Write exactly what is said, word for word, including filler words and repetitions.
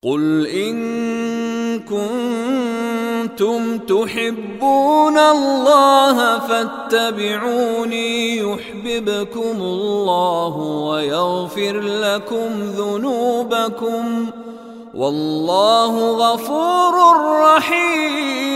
قل إن كنتم تحبون الله فاتبعوني يحببكم الله ويغفر لكم ذنوبكم والله غفور رحيم.